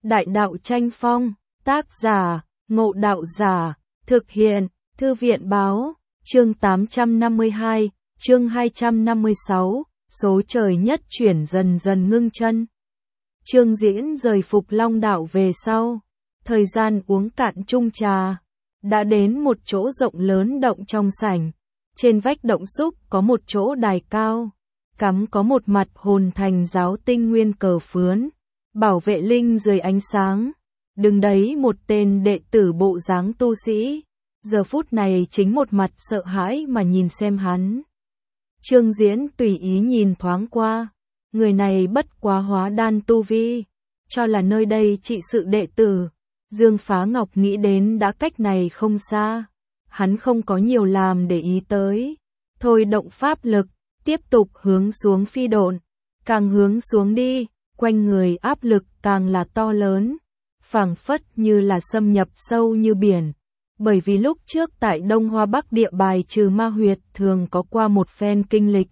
Đại đạo tranh phong, tác giả, Ngộ Đạo Giả, thực hiện, Thư viện báo, chương 852, chương 256, số trời nhất chuyển dần dần ngưng chân. Trương Diễn rời Phục Long Đảo về sau, thời gian uống cạn chung trà, đã đến một chỗ rộng lớn động trong sảnh. Trên vách động xúc có một chỗ đài cao, cắm có một mặt hồn thành giáo tinh nguyên cờ phướn, bảo vệ linh dưới ánh sáng. Đứng đấy một tên đệ tử bộ dáng tu sĩ, giờ phút này chính một mặt sợ hãi mà nhìn xem hắn. Trương Diễn tùy ý nhìn thoáng qua, người này bất quá hóa đan tu vi, cho là nơi đây trị sự đệ tử. Dương Phá Ngọc nghĩ đến đã cách này không xa, hắn không có nhiều làm để ý tới, thôi động pháp lực, tiếp tục hướng xuống phi độn, càng hướng xuống đi, quanh người áp lực càng là to lớn, phảng phất như là xâm nhập sâu như biển. Bởi vì lúc trước tại Đông Hoa Bắc địa bài trừ ma huyệt thường có qua một phen kinh lịch,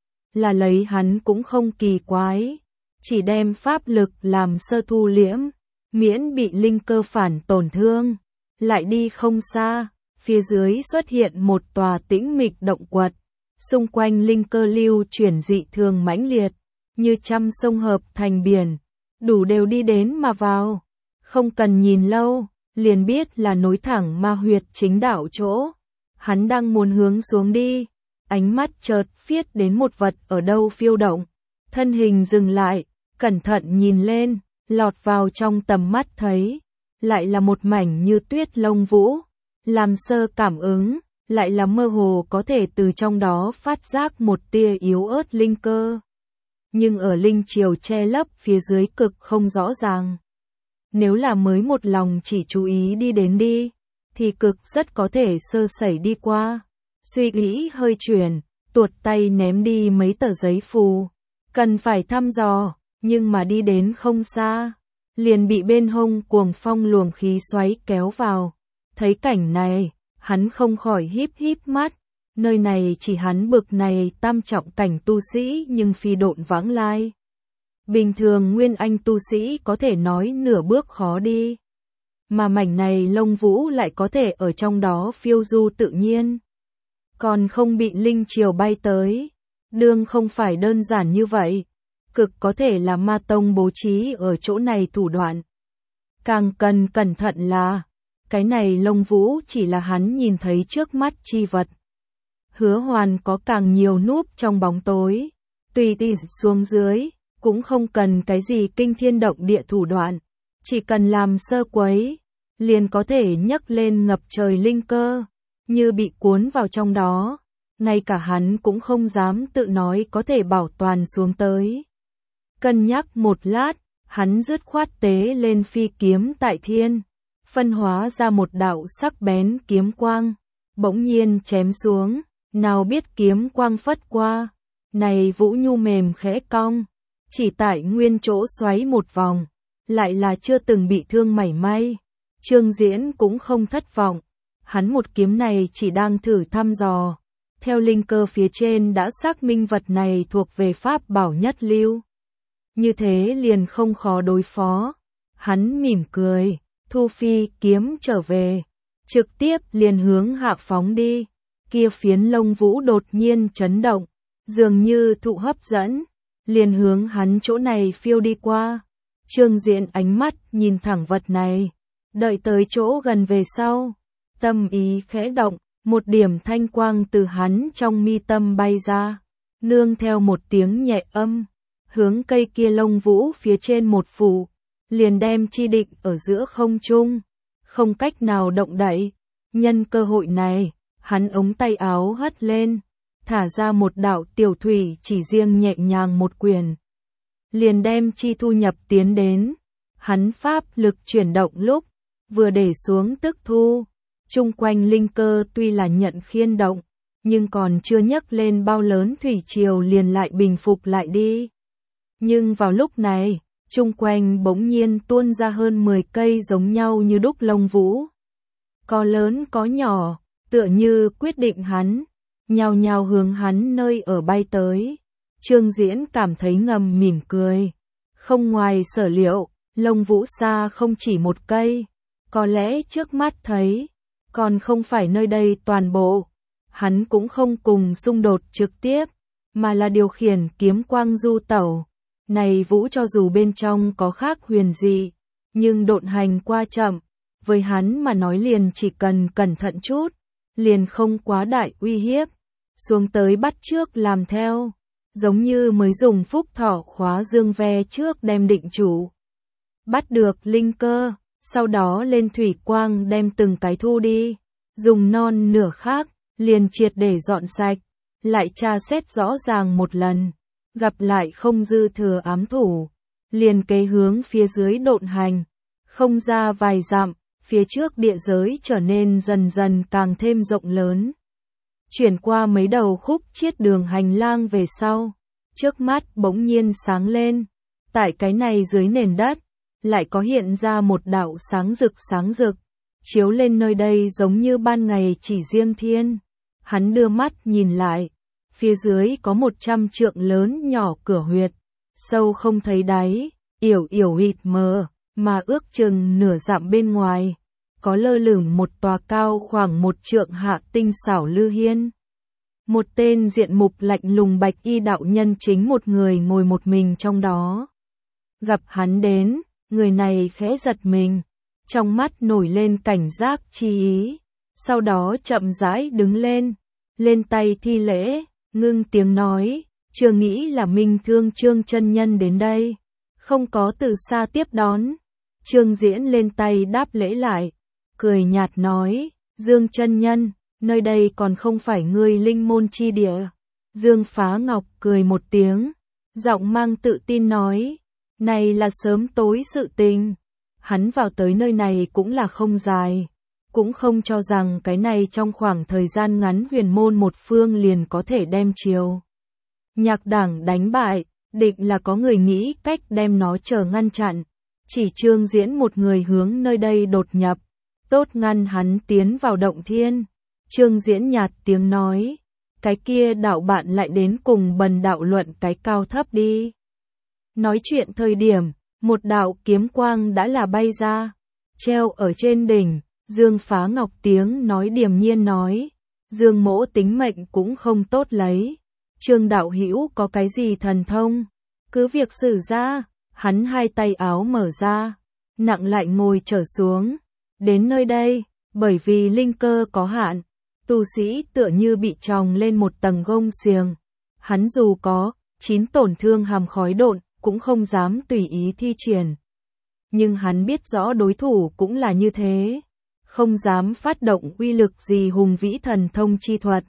là lấy hắn cũng không kỳ quái, chỉ đem pháp lực làm sơ thu liễm, miễn bị linh cơ phản tổn thương. Lại đi không xa, phía dưới xuất hiện một tòa tĩnh mịch động quật, xung quanh linh cơ lưu chuyển dị thường mãnh liệt, như trăm sông hợp thành biển, đủ đều đi đến mà vào, không cần nhìn lâu, liền biết là nối thẳng ma huyệt chính đạo chỗ. Hắn đang muốn hướng xuống đi, ánh mắt chợt phiết đến một vật ở đâu phiêu động, thân hình dừng lại, cẩn thận nhìn lên, lọt vào trong tầm mắt thấy, lại là một mảnh như tuyết lông vũ, làm sơ cảm ứng, lại là mơ hồ có thể từ trong đó phát giác một tia yếu ớt linh cơ. Nhưng ở linh chiều che lấp phía dưới cực không rõ ràng. Nếu là mới một lòng chỉ chú ý đi đến đi, thì cực rất có thể sơ sẩy đi qua. Suy nghĩ hơi chuyển, tuột tay ném đi mấy tờ giấy phù. Cần phải thăm dò, nhưng mà đi đến không xa, liền bị bên hông cuồng phong luồng khí xoáy kéo vào. Thấy cảnh này, hắn không khỏi híp híp mắt. Nơi này chỉ hắn bực này tam trọng cảnh tu sĩ nhưng phi độn vãng lai. Bình thường nguyên anh tu sĩ có thể nói nửa bước khó đi. Mà mảnh này lông vũ lại có thể ở trong đó phiêu du tự nhiên. Còn không bị linh chiều bay tới. Đương không phải đơn giản như vậy. Cực có thể là ma tông bố trí ở chỗ này thủ đoạn. Càng cần cẩn thận là, cái này lông vũ chỉ là hắn nhìn thấy trước mắt chi vật. Hứa Hoàn có càng nhiều núp trong bóng tối, tùy tiện xuống dưới, cũng không cần cái gì kinh thiên động địa thủ đoạn, chỉ cần làm sơ quấy, liền có thể nhấc lên ngập trời linh cơ, như bị cuốn vào trong đó, ngay cả hắn cũng không dám tự nói có thể bảo toàn xuống tới. Cân nhắc một lát, hắn dứt khoát tế lên phi kiếm tại thiên, phân hóa ra một đạo sắc bén kiếm quang, bỗng nhiên chém xuống, nào biết kiếm quang phất qua, này vũ nhu mềm khẽ cong, chỉ tại nguyên chỗ xoáy một vòng, lại là chưa từng bị thương mảy may. Trương Diễn cũng không thất vọng, hắn một kiếm này chỉ đang thử thăm dò, theo linh cơ phía trên đã xác minh vật này thuộc về pháp bảo nhất lưu. Như thế liền không khó đối phó. Hắn mỉm cười, thu phi kiếm trở về, trực tiếp liền hướng hạ phóng đi. Kia phiến lông vũ đột nhiên chấn động, dường như thụ hấp dẫn, liền hướng hắn chỗ này phiêu đi qua. Trương Diễn ánh mắt nhìn thẳng vật này, đợi tới chỗ gần về sau, tâm ý khẽ động, một điểm thanh quang từ hắn trong mi tâm bay ra, nương theo một tiếng nhẹ âm, hướng cây kia lông vũ phía trên một phủ, liền đem chi định ở giữa không trung, không cách nào động đậy. Nhân cơ hội này, hắn ống tay áo hất lên, thả ra một đạo tiểu thủy chỉ riêng nhẹ nhàng một quyền, liền đem chi thu nhập tiến đến. Hắn pháp lực chuyển động lúc, vừa để xuống tức thu, chung quanh linh cơ tuy là nhận khiên động, nhưng còn chưa nhấc lên bao lớn thủy triều liền lại bình phục lại đi. Nhưng vào lúc này, chung quanh bỗng nhiên tuôn ra hơn 10 cây giống nhau như đúc lông vũ. Có lớn có nhỏ, tựa như quyết định hắn, nhào nhào hướng hắn nơi ở bay tới. Trương Diễn cảm thấy ngầm mỉm cười. Không ngoài sở liệu, Lông Vũ Sa không chỉ một cây, có lẽ trước mắt thấy, còn không phải nơi đây toàn bộ. Hắn cũng không cùng xung đột trực tiếp, mà là điều khiển kiếm quang du tẩu. Này Vũ cho dù bên trong có khác huyền dị, nhưng độn hành qua chậm, với hắn mà nói liền chỉ cần cẩn thận chút, liền không quá đại uy hiếp. Xuống tới bắt trước làm theo, giống như mới dùng phúc thọ khóa dương ve trước đem định chủ. Bắt được linh cơ, sau đó lên thủy quang đem từng cái thu đi, dùng non nửa khác, liền triệt để dọn sạch, lại tra xét rõ ràng một lần, gặp lại không dư thừa ám thủ, liền kế hướng phía dưới độn hành, không ra vài dặm, phía trước địa giới trở nên dần dần càng thêm rộng lớn. Chuyển qua mấy đầu khúc chiết đường hành lang về sau, trước mắt bỗng nhiên sáng lên, tại cái này dưới nền đất, lại có hiện ra một đạo sáng rực, chiếu lên nơi đây giống như ban ngày chỉ riêng thiên. Hắn đưa mắt nhìn lại, phía dưới có 100 trượng lớn nhỏ cửa huyệt, sâu không thấy đáy, yểu ịt mờ, mà ước chừng nửa dặm bên ngoài, có lơ lửng một tòa cao khoảng 1 trượng hạ tinh xảo lư hiên. Một tên diện mục lạnh lùng bạch y đạo nhân chính một người ngồi một mình trong đó. Gặp hắn đến, người này khẽ giật mình, trong mắt nổi lên cảnh giác chi ý, sau đó chậm rãi đứng lên tay thi lễ, ngưng tiếng nói, chưa nghĩ là Minh Thương Trương chân nhân đến đây, không có từ xa tiếp đón. Trương Diễn lên tay đáp lễ lại, cười nhạt nói, Dương chân nhân, nơi đây còn không phải ngươi linh môn chi địa. Dương Phá Ngọc cười một tiếng, giọng mang tự tin nói, này là sớm tối sự tình. Hắn vào tới nơi này cũng là không dài, cũng không cho rằng cái này trong khoảng thời gian ngắn huyền môn một phương liền có thể đem chiều Nhạc Đảng đánh bại, định là có người nghĩ cách đem nó chờ ngăn chặn. Chỉ Trương Diễn một người hướng nơi đây đột nhập, tốt ngăn hắn tiến vào động thiên. Trương Diễn nhạt tiếng nói, cái kia đạo bạn lại đến cùng bần đạo luận cái cao thấp đi. Nói chuyện thời điểm, một đạo kiếm quang đã là bay ra, treo ở trên đỉnh. Dương Phá Ngọc tiếng nói điềm nhiên nói, Dương mỗ tính mệnh cũng không tốt lấy, Trương đạo hữu có cái gì thần thông, cứ việc sử ra. Hắn hai tay áo mở ra, nặng lại ngồi trở xuống. Đến nơi đây, bởi vì linh cơ có hạn, tu sĩ tựa như bị tròng lên một tầng gông xiềng. Hắn dù có 9 tổn thương hàm khói độn, cũng không dám tùy ý thi triển. Nhưng hắn biết rõ đối thủ cũng là như thế, không dám phát động uy lực gì hùng vĩ thần thông chi thuật.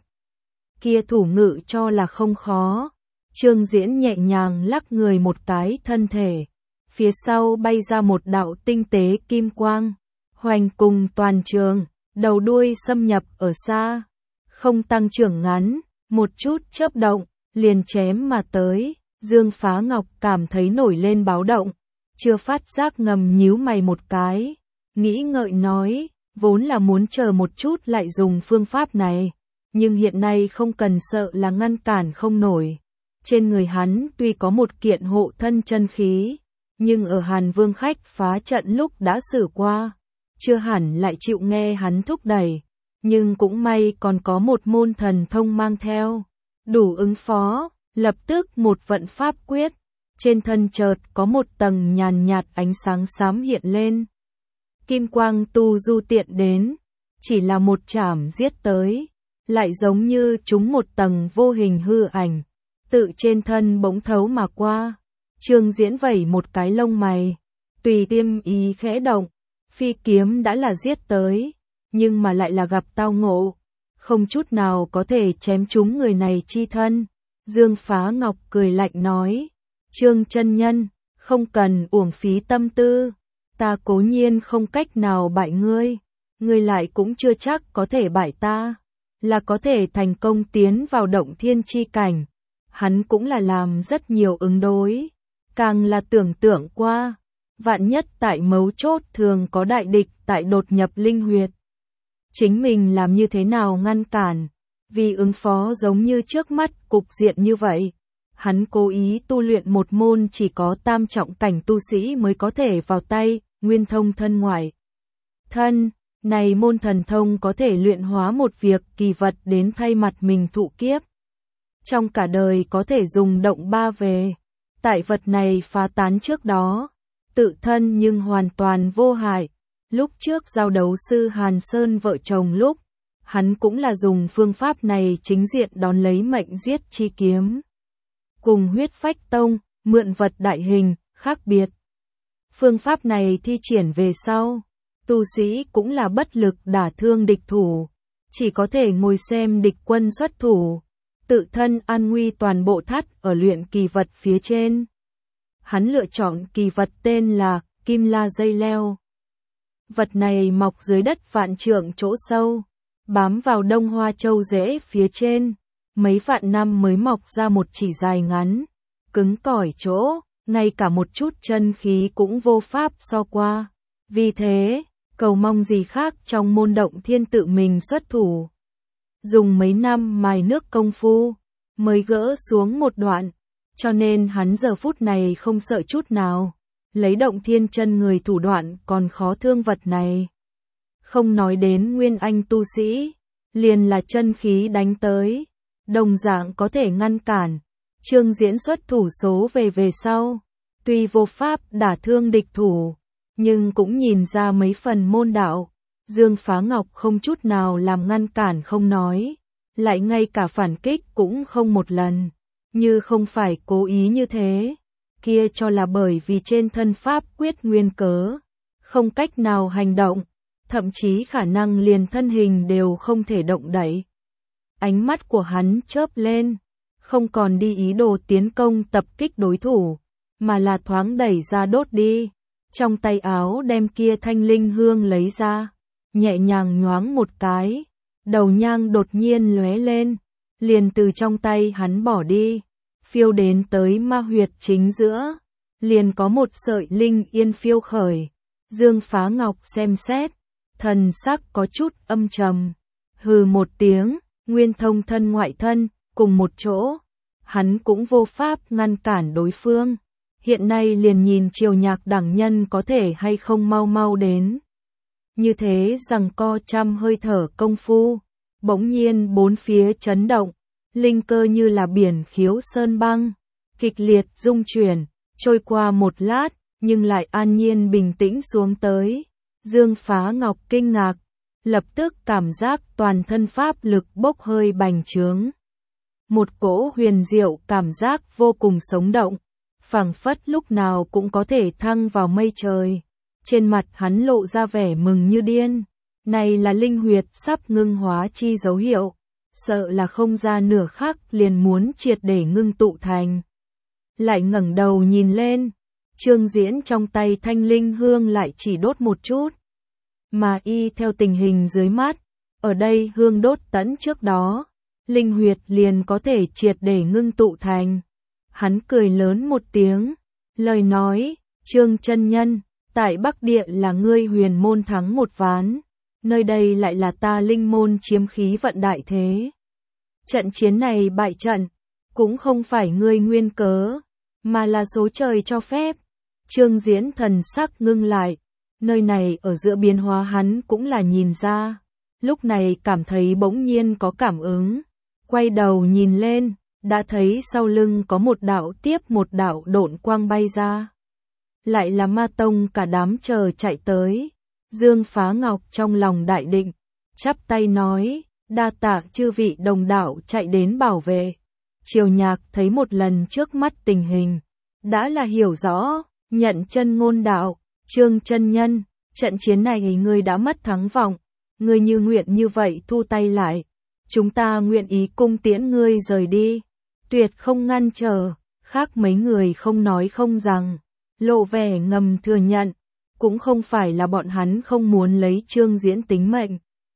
Kia thủ ngự cho là không khó. Trương Diễn nhẹ nhàng lắc người một cái thân thể, phía sau bay ra một đạo tinh tế kim quang, hoành cùng toàn trường, đầu đuôi xâm nhập ở xa, không tăng trưởng ngắn, một chút chớp động, liền chém mà tới. Dương Phá Ngọc cảm thấy nổi lên báo động, chưa phát giác ngầm nhíu mày một cái, nghĩ ngợi nói, vốn là muốn chờ một chút lại dùng phương pháp này, nhưng hiện nay không cần sợ là ngăn cản không nổi. Trên người hắn tuy có một kiện hộ thân chân khí, nhưng ở Hàn Vương khách phá trận lúc đã xử qua, chưa hẳn lại chịu nghe hắn thúc đẩy, nhưng cũng may còn có một môn thần thông mang theo, đủ ứng phó. Lập tức một vận pháp quyết, trên thân chợt có một tầng nhàn nhạt ánh sáng xám hiện lên. Kim quang tu du tiện đến, chỉ là một chảm giết tới, lại giống như trúng một tầng vô hình hư ảnh, tự trên thân bỗng thấu mà qua. Trương Diễn vẩy một cái lông mày, tùy tiêm ý khẽ động, phi kiếm đã là giết tới, nhưng mà lại là gặp tao ngộ, không chút nào có thể chém trúng người này chi thân. Dương Phá Ngọc cười lạnh nói, Trương chân nhân, không cần uổng phí tâm tư, ta cố nhiên không cách nào bại ngươi, ngươi lại cũng chưa chắc có thể bại ta, là có thể thành công tiến vào động thiên chi cảnh. Hắn cũng là làm rất nhiều ứng đối, càng là tưởng tượng qua, vạn nhất tại mấu chốt thường có đại địch tại đột nhập linh huyệt. Chính mình làm như thế nào ngăn cản, vì ứng phó giống như trước mắt cục diện như vậy, Hắn cố ý tu luyện một môn chỉ có tam trọng cảnh tu sĩ mới có thể vào tay, nguyên thông thân ngoại thân. Này môn thần thông có thể luyện hóa một việc kỳ vật đến thay mặt mình thụ kiếp. Trong cả đời có thể dùng động ba về. Tại vật này phá tán trước đó, tự thân nhưng hoàn toàn vô hại. Lúc trước giao đấu sư Hàn Sơn vợ chồng lúc, hắn cũng là dùng phương pháp này chính diện đón lấy mệnh giết chi kiếm. Cùng huyết phách tông, mượn vật đại hình, khác biệt. Phương pháp này thi triển về sau, tu sĩ cũng là bất lực đả thương địch thủ, chỉ có thể ngồi xem địch quân xuất thủ, tự thân an nguy toàn bộ thắt ở luyện kỳ vật phía trên. Hắn lựa chọn kỳ vật tên là Kim La Dây Leo. Vật này mọc dưới đất vạn trượng chỗ sâu, bám vào đông hoa châu rễ phía trên, mấy vạn năm mới mọc ra một chỉ dài ngắn, cứng cỏi chỗ, ngay cả một chút chân khí cũng vô pháp so qua. Vì thế, cầu mong gì khác trong môn động thiên tự mình xuất thủ. Dùng mấy năm mài nước công phu, mới gỡ xuống một đoạn, cho nên hắn giờ phút này không sợ chút nào. Lấy động thiên chân người thủ đoạn còn khó thương vật này. Không nói đến nguyên anh tu sĩ, liền là chân khí đánh tới, đồng dạng có thể ngăn cản. Trương Diễn xuất thủ số về sau, tuy vô pháp đả thương địch thủ, nhưng cũng nhìn ra mấy phần môn đạo. Dương Phá Ngọc không chút nào làm ngăn cản không nói, lại ngay cả phản kích cũng không một lần, như không phải cố ý như thế, kia cho là bởi vì trên thân pháp quyết nguyên cớ, không cách nào hành động, thậm chí khả năng liền thân hình đều không thể động đậy. Ánh mắt của hắn chớp lên, không còn đi ý đồ tiến công tập kích đối thủ, mà là thoáng đẩy ra đốt đi, trong tay áo đem kia thanh linh hương lấy ra, nhẹ nhàng nhoáng một cái, đầu nhang đột nhiên lóe lên, liền từ trong tay hắn bỏ đi, phiêu đến tới ma huyệt chính giữa, liền có một sợi linh yên phiêu khởi. Dương Phá Ngọc xem xét, thần sắc có chút âm trầm, hừ một tiếng, nguyên thông thân ngoại thân, cùng một chỗ, hắn cũng vô pháp ngăn cản đối phương. Hiện nay liền nhìn Triều Nhạc đẳng nhân có thể hay không mau mau đến. Như thế rằng co trăm hơi thở công phu, bỗng nhiên bốn phía chấn động, linh cơ như là biển khiếu sơn băng, kịch liệt rung chuyển, trôi qua một lát, nhưng lại an nhiên bình tĩnh xuống tới. Dương Phá Ngọc kinh ngạc, lập tức cảm giác toàn thân pháp lực bốc hơi bành trướng. Một cỗ huyền diệu cảm giác vô cùng sống động, phảng phất lúc nào cũng có thể thăng vào mây trời. Trên mặt hắn lộ ra vẻ mừng như điên, này là linh huyệt sắp ngưng hóa chi dấu hiệu, sợ là không ra nửa khắc liền muốn triệt để ngưng tụ thành. Lại ngẩng đầu nhìn lên, Trương Diễn trong tay thanh linh hương lại chỉ đốt một chút, mà y theo tình hình dưới mắt, ở đây hương đốt tẫn trước đó, linh huyệt liền có thể triệt để ngưng tụ thành. Hắn cười lớn một tiếng, lời nói, Trương chân nhân, tại Bắc Địa là ngươi huyền môn thắng một ván, nơi đây lại là ta linh môn chiếm khí vận đại thế. Trận chiến này bại trận, cũng không phải ngươi nguyên cớ, mà là số trời cho phép. Trương Diễn thần sắc ngưng lại, nơi này ở giữa biến hóa hắn cũng là nhìn ra, lúc này cảm thấy bỗng nhiên có cảm ứng, quay đầu nhìn lên, đã thấy sau lưng có một đạo tiếp một đạo độn quang bay ra. Lại là Ma Tông cả đám chờ chạy tới. Dương Phá Ngọc trong lòng đại định, chắp tay nói, đa tạ chư vị đồng đạo chạy đến bảo vệ. Triều Nhạc thấy một lần trước mắt tình hình, đã là hiểu rõ, nhận chân ngôn đạo, Trương chân nhân, trận chiến này ngươi đã mất thắng vọng, ngươi như nguyện như vậy thu tay lại, chúng ta nguyện ý cung tiễn ngươi rời đi, tuyệt không ngăn trở. Khác mấy người không nói không rằng, lộ vẻ ngầm thừa nhận, cũng không phải là bọn hắn không muốn lấy Trương Diễn tính mệnh,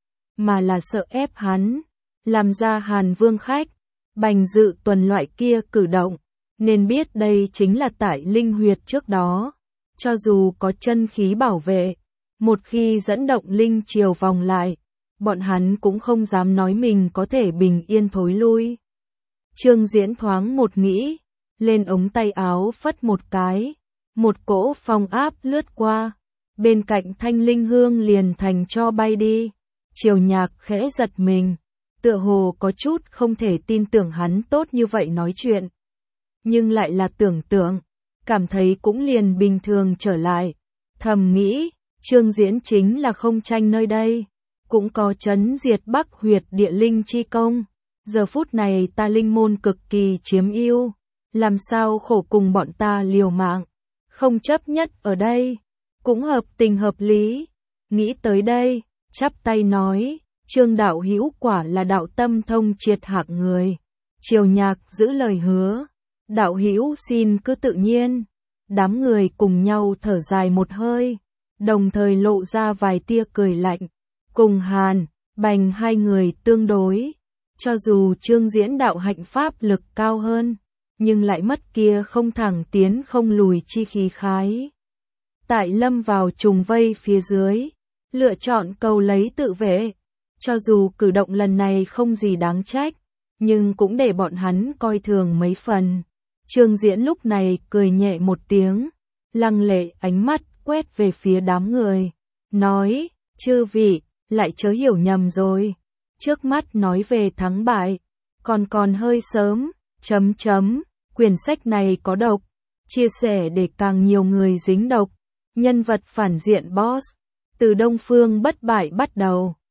mà là sợ ép hắn, làm ra Hàn Vương khách, Bành Dự Tuần loại kia cử động, nên biết đây chính là tại linh huyệt trước đó, cho dù có chân khí bảo vệ, một khi dẫn động linh triều vòng lại, bọn hắn cũng không dám nói mình có thể bình yên thối lui. Trương Diễn thoáng một nghĩ, lên ống tay áo phất một cái, một cỗ phong áp lướt qua, bên cạnh Thanh Linh Hương liền thành tro bay đi. Triều Nhạc khẽ giật mình, tựa hồ có chút không thể tin tưởng hắn tốt như vậy nói chuyện. Nhưng lại là tưởng tượng, cảm thấy cũng liền bình thường trở lại. Thầm nghĩ, Trương Diễn chính là không tranh nơi đây, cũng có trấn diệt Bắc huyệt địa linh chi công. Giờ phút này ta linh môn cực kỳ chiếm ưu, làm sao khổ cùng bọn ta liều mạng, không chấp nhất ở đây, cũng hợp tình hợp lý. Nghĩ tới đây, chắp tay nói, Trương đạo hữu quả là đạo tâm thông triệt hạng người. Triều Nhạc giữ lời hứa, đạo hữu xin cứ tự nhiên. Đám người cùng nhau thở dài một hơi, đồng thời lộ ra vài tia cười lạnh. Cùng Hàn, Bành hai người tương đối, cho dù Trương Diễn đạo hạnh pháp lực cao hơn, nhưng lại mất kia không thẳng tiến không lùi chi khí khái. Tại lâm vào trùng vây phía dưới, lựa chọn cầu lấy tự vệ. Cho dù cử động lần này không gì đáng trách, nhưng cũng để bọn hắn coi thường mấy phần. Trương Diễn lúc này cười nhẹ một tiếng, lăng lệ ánh mắt quét về phía đám người, nói, chư vị, lại chớ hiểu nhầm rồi. Trước mắt nói về thắng bại, còn hơi sớm, quyển sách này có độc, chia sẻ để càng nhiều người dính độc. Nhân vật phản diện boss, từ Đông Phương bất bại bắt đầu.